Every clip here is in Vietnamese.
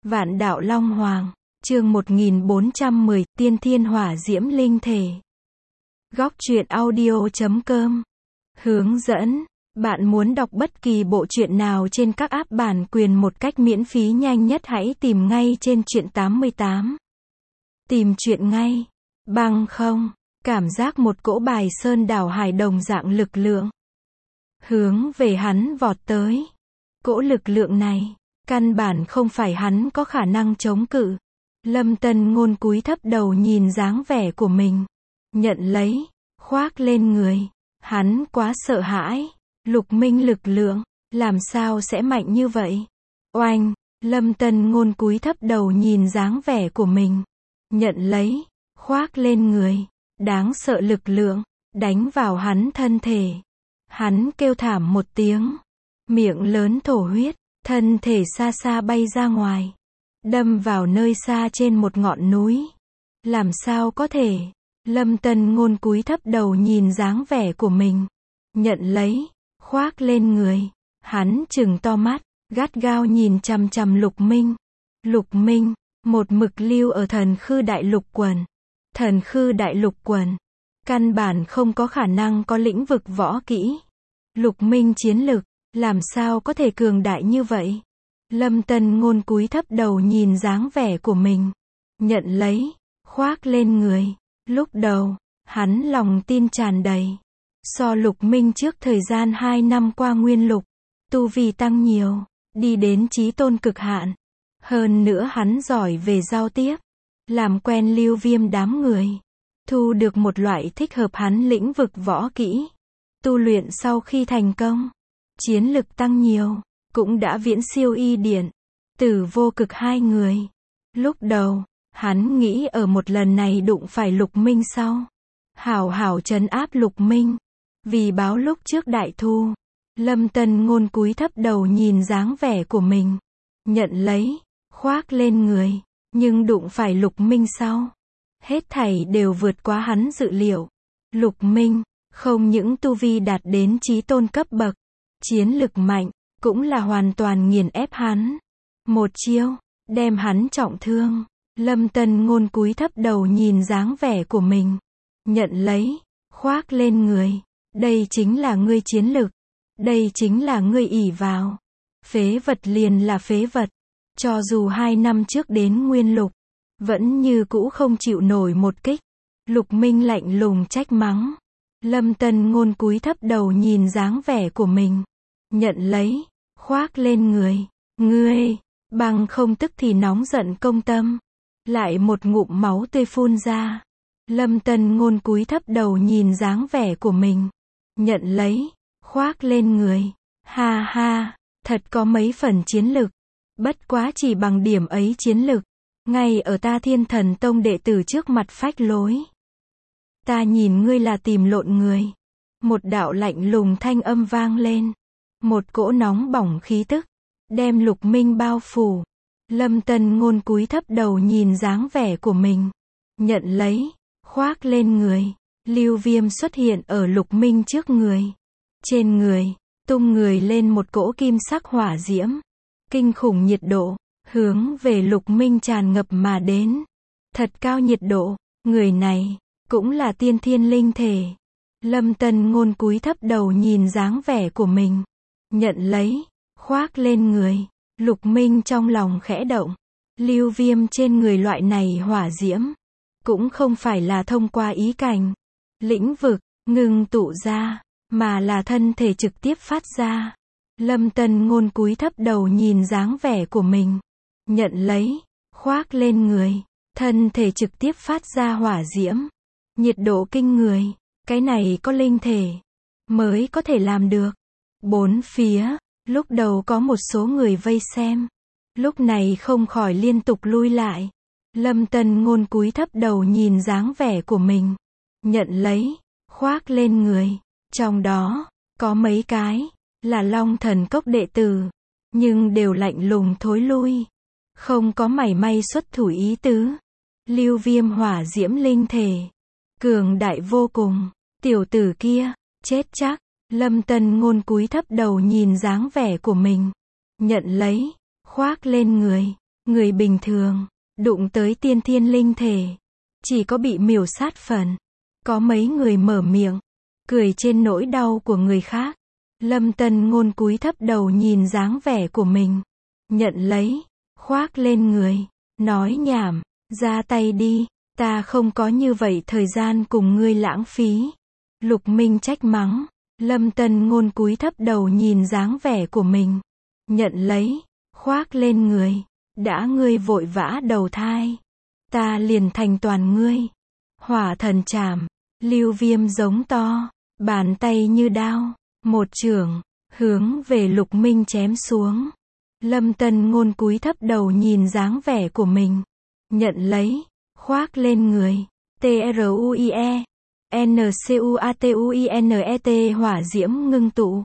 Vạn đạo Long Hoàng, chương 1410, Tiên Thiên Hỏa Diễm Linh Thể. Góc truyện audio.com. Hướng dẫn. Bạn muốn đọc bất kỳ bộ truyện nào trên các app bản quyền một cách miễn phí nhanh nhất hãy tìm ngay trên truyện 88. Tìm truyện ngay. Bằng không, cảm giác một cỗ bài sơn đảo hải đồng dạng lực lượng hướng về hắn vọt tới. Cỗ lực lượng này, căn bản không phải hắn có khả năng chống cự. Lâm Tân Ngôn cúi thấp đầu nhìn dáng vẻ của mình. Nhận lấy, khoác lên người. Hắn quá sợ hãi. Lục minh lực lượng, làm sao sẽ mạnh như vậy? Oanh, Lâm Tân Ngôn cúi thấp đầu nhìn dáng vẻ của mình. Nhận lấy, khoác lên người. Đáng sợ lực lượng, đánh vào hắn thân thể. Hắn kêu thảm một tiếng. Miệng lớn thổ huyết, thân thể xa xa bay ra ngoài. Đâm vào nơi xa trên một ngọn núi. Làm sao có thể? Lâm Tân Ngôn cúi thấp đầu nhìn dáng vẻ của mình. Nhận lấy, khoác lên người. Hắn trừng to mắt, gắt gao nhìn chằm chằm Lục Minh. Lục Minh, một mực lưu ở Thần Khư Đại Lục Quần. Thần Khư Đại Lục Quần, căn bản không có khả năng có lĩnh vực võ kỹ. Lục Minh chiến lực, làm sao có thể cường đại như vậy? Lâm Tân Ngôn cúi thấp đầu nhìn dáng vẻ của mình. Nhận lấy, khoác lên người. Lúc đầu, hắn lòng tin tràn đầy. So Lục Minh trước thời gian 2 năm qua nguyên lục, tu vi tăng nhiều, đi đến chí tôn cực hạn. Hơn nữa hắn giỏi về giao tiếp, làm quen Lưu Viêm đám người, thu được một loại thích hợp hắn lĩnh vực võ kỹ. Tu luyện sau khi thành công, chiến lực tăng nhiều, cũng đã viễn siêu Y Điển, Tử Vô Cực hai người. Lúc đầu, hắn nghĩ ở một lần này đụng phải Lục Minh sau, hảo hảo trấn áp Lục Minh. Vì báo lúc trước đại thu, Lâm Tân Ngôn cúi thấp đầu nhìn dáng vẻ của mình. Nhận lấy, khoác lên người, nhưng đụng phải Lục Minh sau. Hết thảy đều vượt quá hắn dự liệu. Lục Minh, không những tu vi đạt đến chí tôn cấp bậc, chiến lực mạnh, cũng là hoàn toàn nghiền ép hắn. Một chiêu, đem hắn trọng thương. Lâm Tân Ngôn cúi thấp đầu nhìn dáng vẻ của mình. Nhận lấy, khoác lên người. Đây chính là ngươi chiến lực. Đây chính là ngươi ỷ vào. Phế vật liền là phế vật. Cho dù 2 năm trước đến nguyên lục, vẫn như cũ không chịu nổi một kích. Lục Minh lạnh lùng trách mắng. Lâm Tân Ngôn cúi thấp đầu nhìn dáng vẻ của mình. Nhận lấy, khoác lên người. Ngươi, bằng không tức thì nóng giận công tâm. Lại một ngụm máu tươi phun ra. Lâm Tân Ngôn cúi thấp đầu nhìn dáng vẻ của mình. Nhận lấy, khoác lên người. Ha ha, thật có mấy phần chiến lực. Bất quá chỉ bằng điểm ấy chiến lực, ngay ở ta Thiên Thần Tông đệ tử trước mặt phách lối. Ta nhìn ngươi là tìm lộn người. Một đạo lạnh lùng thanh âm vang lên. Một cỗ nóng bỏng khí tức, đem Lục Minh bao phủ. Lâm Tân Ngôn cúi thấp đầu nhìn dáng vẻ của mình. Nhận lấy, khoác lên người. Lưu Viêm xuất hiện ở Lục Minh trước người. Trên người, tung người lên một cỗ kim sắc hỏa diễm. Kinh khủng nhiệt độ, hướng về Lục Minh tràn ngập mà đến. Thật cao nhiệt độ, người này, cũng là tiên thiên linh thể. Lâm Tân Ngôn cúi thấp đầu nhìn dáng vẻ của mình. Nhận lấy, khoác lên người. Lục Minh trong lòng khẽ động. Lưu Viêm trên người loại này hỏa diễm, cũng không phải là thông qua ý cảnh, lĩnh vực, ngưng tụ ra, mà là thân thể trực tiếp phát ra. Lâm Tân Ngôn cúi thấp đầu nhìn dáng vẻ của mình. Nhận lấy, khoác lên người. Thân thể trực tiếp phát ra hỏa diễm. Nhiệt độ kinh người. Cái này có linh thể mới có thể làm được. Bốn phía, lúc đầu có một số người vây xem. Lúc này không khỏi liên tục lui lại. Lâm Tân Ngôn cúi thấp đầu nhìn dáng vẻ của mình. Nhận lấy, khoác lên người. Trong đó, có mấy cái là Long Thần Cốc đệ tử, nhưng đều lạnh lùng thối lui, không có mảy may xuất thủ ý tứ. Lưu Viêm hỏa diễm linh thể, cường đại vô cùng. Tiểu tử kia, chết chắc. Lâm Tân Ngôn cúi thấp đầu nhìn dáng vẻ của mình. Nhận lấy, khoác lên người. Người bình thường, đụng tới tiên thiên linh thể, chỉ có bị miểu sát phần. Có mấy người mở miệng, cười trên nỗi đau của người khác. Lâm Tân Ngôn cúi thấp đầu nhìn dáng vẻ của mình. Nhận lấy, khoác lên người, nói nhảm, ra tay đi, ta không có như vậy thời gian cùng ngươi lãng phí. Lục Minh trách mắng. Lâm Tân Ngôn cúi thấp đầu nhìn dáng vẻ của mình. Nhận lấy, khoác lên người, đã ngươi vội vã đầu thai, ta liền thành toàn ngươi. Hỏa thần trảm, Lưu Viêm giống to, bàn tay như đao, một chưởng, hướng về Lục Minh chém xuống. Lâm Tân Ngôn cúi thấp đầu nhìn dáng vẻ của mình. Nhận lấy, khoác lên người, TRUIE, NCUATUINET hỏa diễm ngưng tụ.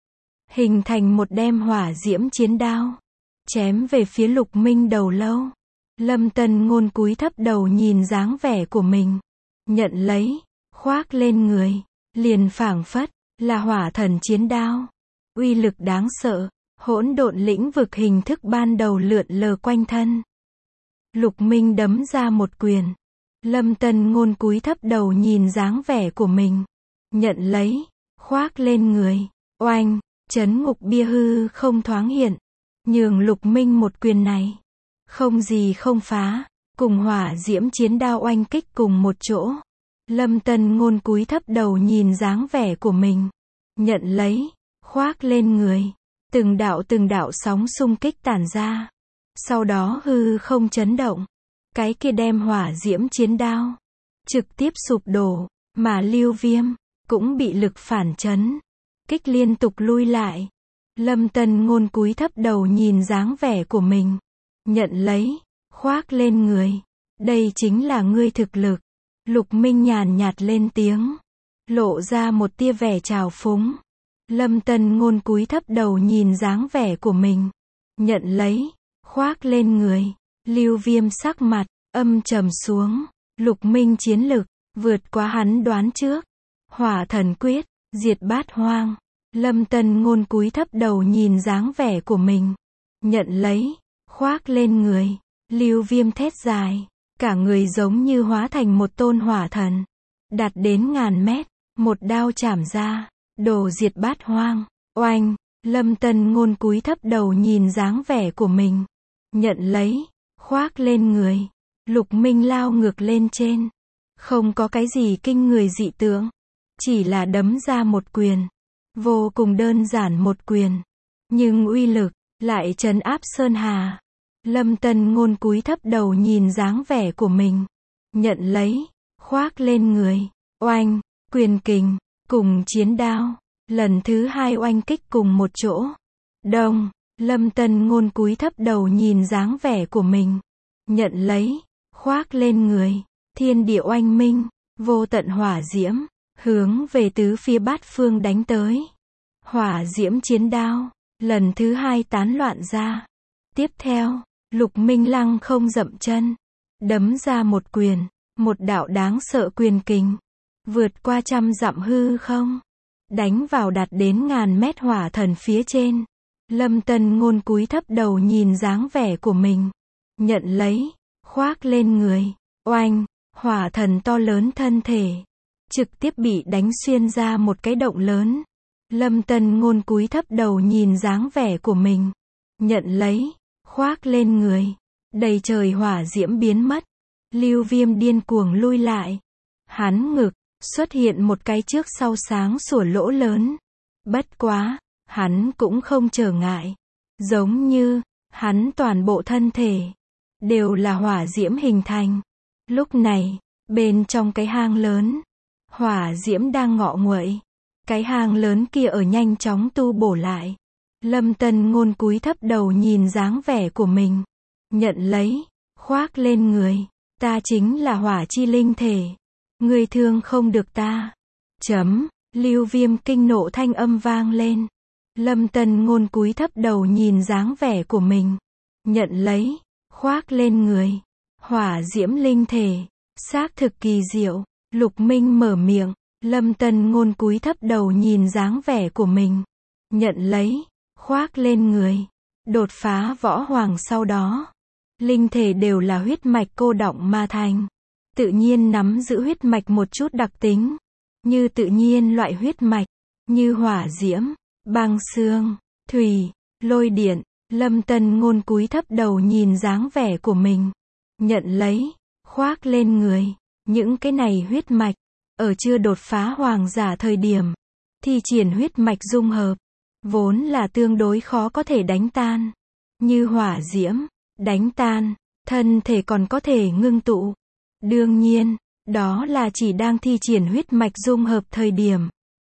Hình thành một đem hỏa diễm chiến đao. Chém về phía Lục Minh đầu lâu. Lâm Tân Ngôn cúi thấp đầu nhìn dáng vẻ của mình. Nhận lấy, khoác lên người, liền phảng phất là hỏa thần chiến đao. Uy lực đáng sợ, hỗn độn lĩnh vực hình thức ban đầu lượn lờ quanh thân. Lục Minh đấm ra một quyền. Lâm Tân Ngôn cúi thấp đầu nhìn dáng vẻ của mình. Nhận lấy, khoác lên người. Oanh, chấn ngục bia hư không thoáng hiện. Nhường Lục Minh một quyền này. Không gì không phá. Cùng hỏa diễm chiến đao oanh kích cùng một chỗ. Lâm Tân Ngôn cúi thấp đầu nhìn dáng vẻ của mình. Nhận lấy, khoác lên người. Từng đạo sóng xung kích tản ra. Sau đó hư không chấn động. Cái kia đem hỏa diễm chiến đao trực tiếp sụp đổ, mà Lưu Viêm cũng bị lực phản chấn, kích liên tục lui lại. Lâm Tân Ngôn cúi thấp đầu nhìn dáng vẻ của mình. Nhận lấy, khoác lên người. Đây chính là ngươi thực lực. Lục Minh nhàn nhạt lên tiếng, lộ ra một tia vẻ trào phúng. Lâm Tân Ngôn cúi thấp đầu nhìn dáng vẻ của mình. Nhận lấy, khoác lên người. Lưu Viêm sắc mặt âm trầm xuống. Lục Minh chiến lực vượt quá hắn đoán trước. Hỏa thần quyết, diệt bát hoang. Lâm Tân Ngôn cúi thấp đầu nhìn dáng vẻ của mình. Nhận lấy, khoác lên người. Lưu Viêm thét dài, cả người giống như hóa thành một tôn hỏa thần, đạt đến ngàn mét, một đao chảm ra, đồ diệt bát hoang. Oanh, Lâm Tân Ngôn cúi thấp đầu nhìn dáng vẻ của mình. Nhận lấy, khoác lên người. Lục Minh lao ngược lên trên. Không có cái gì kinh người dị tượng, chỉ là đấm ra một quyền. Vô cùng đơn giản một quyền, nhưng uy lực lại trấn áp sơn hà. Lâm Tân Ngôn cúi thấp đầu nhìn dáng vẻ của mình. Nhận lấy, khoác lên người. Oanh, quyền kình cùng chiến đao lần thứ hai oanh kích cùng một chỗ. Đông, Lâm Tân Ngôn cúi thấp đầu nhìn dáng vẻ của mình. Nhận lấy, khoác lên người. Thiên địa oanh minh, vô tận hỏa diễm hướng về tứ phía bát phương đánh tới. Hỏa diễm chiến đao lần thứ hai tán loạn ra. Tiếp theo, Lục Minh lăng không dậm chân, đấm ra một quyền, một đạo đáng sợ quyền kình, vượt qua trăm dặm hư không, đánh vào đạt đến ngàn mét hỏa thần phía trên. Lâm Tân Ngôn cúi thấp đầu nhìn dáng vẻ của mình. Nhận lấy, khoác lên người. Oanh, hỏa thần to lớn thân thể trực tiếp bị đánh xuyên ra một cái động lớn. Lâm Tân Ngôn cúi thấp đầu nhìn dáng vẻ của mình. Nhận lấy, khoác lên người. Đầy trời hỏa diễm biến mất. Lưu Viêm điên cuồng lui lại. Hắn ngực xuất hiện một cái trước sau sáng sủa lỗ lớn. Bất quá, hắn cũng không trở ngại. Giống như hắn toàn bộ thân thể đều là hỏa diễm hình thành. Lúc này, bên trong cái hang lớn, hỏa diễm đang ngọ nguậy. Cái hang lớn kia ở nhanh chóng tu bổ lại. Lâm Tân Ngôn cúi thấp đầu nhìn dáng vẻ của mình. Nhận lấy, khoác lên người. Ta chính là hỏa chi linh thể. Ngươi thương không được ta. Lưu Viêm kinh nộ thanh âm vang lên. Lâm Tân Ngôn cúi thấp đầu nhìn dáng vẻ của mình. Nhận lấy, khoác lên người. Hỏa diễm linh thể, xác thực kỳ diệu. Lục Minh mở miệng. Lâm Tân Ngôn cúi thấp đầu nhìn dáng vẻ của mình. Nhận lấy, khoác lên người. Đột phá võ hoàng sau đó, linh thể đều là huyết mạch cô đọng mà thành. Tự nhiên nắm giữ huyết mạch một chút đặc tính, như tự nhiên loại huyết mạch, như hỏa diễm, băng xương, thủy, lôi điện. Lâm Tân Ngôn cúi thấp đầu nhìn dáng vẻ của mình, nhận lấy, khoác lên người. Những cái này huyết mạch, ở chưa đột phá hoàng giả thời điểm, thi triển huyết mạch dung hợp, vốn là tương đối khó có thể đánh tan. Như hỏa diễm, đánh tan, thân thể còn có thể ngưng tụ. Đương nhiên, đó là chỉ đang thi triển huyết mạch dung hợp thời điểm.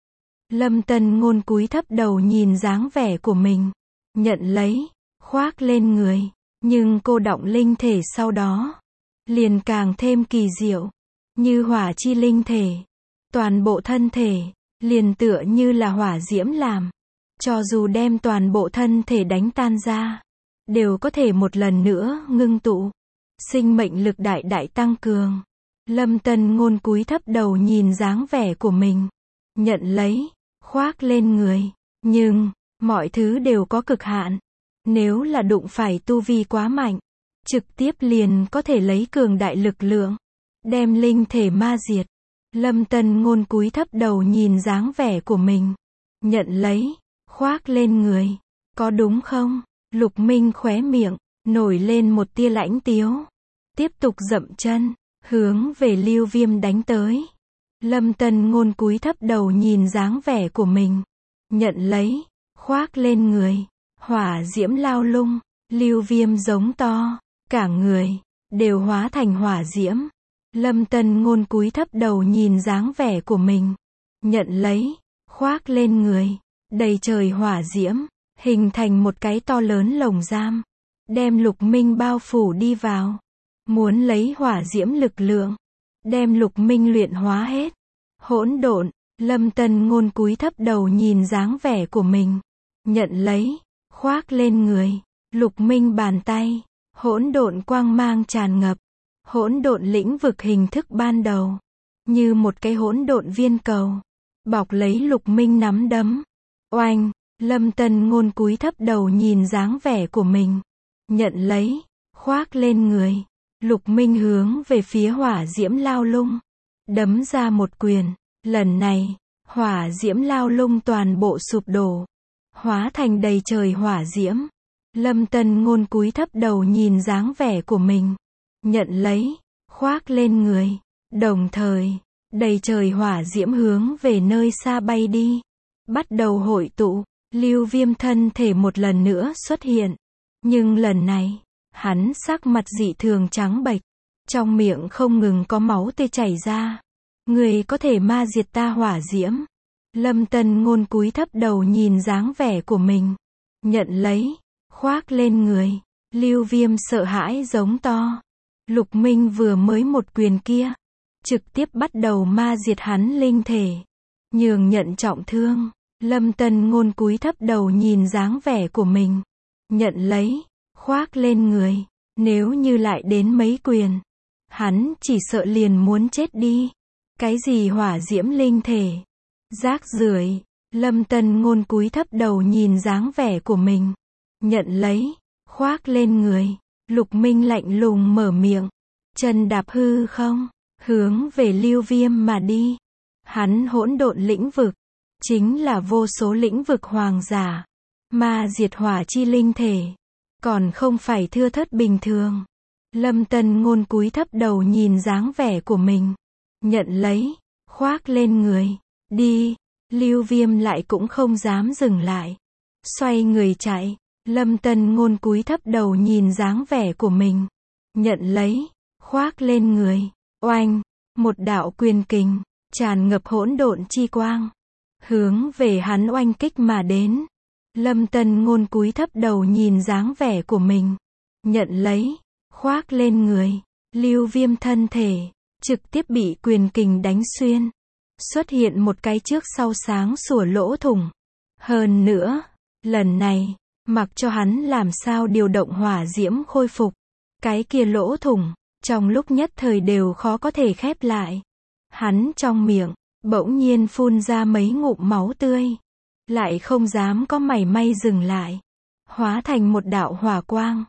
Lâm Tân Ngôn cúi thấp đầu nhìn dáng vẻ của mình, nhận lấy, khoác lên người. Nhưng cô đọng linh thể sau đó, liền càng thêm kỳ diệu. Như hỏa chi linh thể, toàn bộ thân thể, liền tựa như là hỏa diễm làm. Cho dù đem toàn bộ thân thể đánh tan ra, đều có thể một lần nữa ngưng tụ. Sinh mệnh lực đại đại tăng cường. Lâm Tân Ngôn cúi thấp đầu nhìn dáng vẻ của mình, nhận lấy, khoác lên người. Nhưng, mọi thứ đều có cực hạn. Nếu là đụng phải tu vi quá mạnh, trực tiếp liền có thể lấy cường đại lực lượng, đem linh thể ma diệt. Lâm Tân Ngôn cúi thấp đầu nhìn dáng vẻ của mình, nhận lấy, khoác lên người. Có đúng không? Lục Minh khóe miệng, nổi lên một tia lãnh tiếu. Tiếp tục dậm chân, hướng về Lưu Viêm đánh tới. Lâm Tân Ngôn cúi thấp đầu nhìn dáng vẻ của mình, nhận lấy, khoác lên người. Hỏa diễm lao lung, Lưu Viêm giống to, cả người đều hóa thành hỏa diễm. Lâm Tân Ngôn cúi thấp đầu nhìn dáng vẻ của mình, nhận lấy, khoác lên người. Đầy trời hỏa diễm, hình thành một cái to lớn lồng giam, đem Lục Minh bao phủ đi vào. Muốn lấy hỏa diễm lực lượng, đem Lục Minh luyện hóa hết. Hỗn độn, Lâm Tân Ngôn cúi thấp đầu nhìn dáng vẻ của mình, nhận lấy, khoác lên người. Lục Minh bàn tay, hỗn độn quang mang tràn ngập. Hỗn độn lĩnh vực hình thức ban đầu, như một cái hỗn độn viên cầu, bọc lấy Lục Minh nắm đấm. Oanh, Lâm Tân Ngôn cúi thấp đầu nhìn dáng vẻ của mình, nhận lấy, khoác lên người. Lục Minh hướng về phía hỏa diễm lao lung, đấm ra một quyền. Lần này, hỏa diễm lao lung toàn bộ sụp đổ, hóa thành đầy trời hỏa diễm. Lâm Tân Ngôn cúi thấp đầu nhìn dáng vẻ của mình, nhận lấy, khoác lên người. Đồng thời, đầy trời hỏa diễm hướng về nơi xa bay đi, bắt đầu hội tụ. Lưu Viêm thân thể một lần nữa xuất hiện, nhưng lần này, hắn sắc mặt dị thường trắng bệch, trong miệng không ngừng có máu tươi chảy ra. Người có thể ma diệt ta hỏa diễm. Lâm Tân Ngôn cúi thấp đầu nhìn dáng vẻ của mình, nhận lấy, khoác lên người. Lưu Viêm sợ hãi giống to. Lục Minh vừa mới một quyền kia, trực tiếp bắt đầu ma diệt hắn linh thể, nhường nhận trọng thương. Lâm Tân Ngôn cúi thấp đầu nhìn dáng vẻ của mình, nhận lấy, khoác lên người. Nếu như lại đến mấy quyền, hắn chỉ sợ liền muốn chết đi. Cái gì hỏa diễm linh thể? Rác rưởi. Lâm Tân Ngôn cúi thấp đầu nhìn dáng vẻ của mình, nhận lấy, khoác lên người. Lục Minh lạnh lùng mở miệng, chân đạp hư không, hướng về Lưu Viêm mà đi. Hắn hỗn độn lĩnh vực, chính là vô số lĩnh vực hoàng giả, ma diệt hỏa chi linh thể, còn không phải thưa thớt bình thường. Lâm Tân Ngôn cúi thấp đầu nhìn dáng vẻ của mình, nhận lấy, khoác lên người. Đi. Lưu Viêm lại cũng không dám dừng lại, xoay người chạy. Lâm Tân Ngôn cúi thấp đầu nhìn dáng vẻ của mình, nhận lấy, khoác lên người. Oanh, một đạo quyền kình, tràn ngập hỗn độn chi quang, hướng về hắn oanh kích mà đến. Lâm Tân Ngôn cúi thấp đầu nhìn dáng vẻ của mình, nhận lấy, khoác lên người. Lưu Viêm thân thể, trực tiếp bị quyền kình đánh xuyên, xuất hiện một cái trước sau sáng sủa lỗ thủng. Hơn nữa, lần này, mặc cho hắn làm sao điều động hỏa diễm khôi phục, cái kia lỗ thủng, trong lúc nhất thời đều khó có thể khép lại. Hắn trong miệng, bỗng nhiên phun ra mấy ngụm máu tươi, lại không dám có mảy may dừng lại, hóa thành một đạo hỏa quang,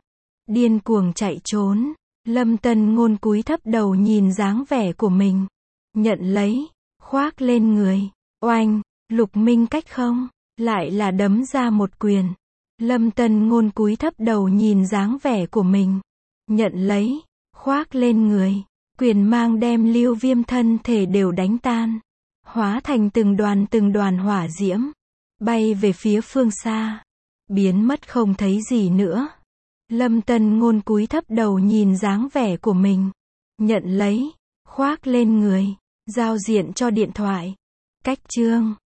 điên cuồng chạy trốn. Lâm Tân Ngôn cúi thấp đầu nhìn dáng vẻ của mình. Nhận lấy, khoác lên người. Oanh, Lục Minh cách không, lại là đấm ra một quyền. Lâm Tân Ngôn cúi thấp đầu nhìn dáng vẻ của mình. Nhận lấy, khoác lên người. Quyền mang đem Lưu Viêm thân thể đều đánh tan. Hóa thành từng đoàn hỏa diễm. Bay về phía phương xa. Biến mất không thấy gì nữa. Lâm Tân Ngôn cúi thấp đầu nhìn dáng vẻ của mình. Nhận lấy, khoác lên người. Giao diện cho điện thoại. Cách chương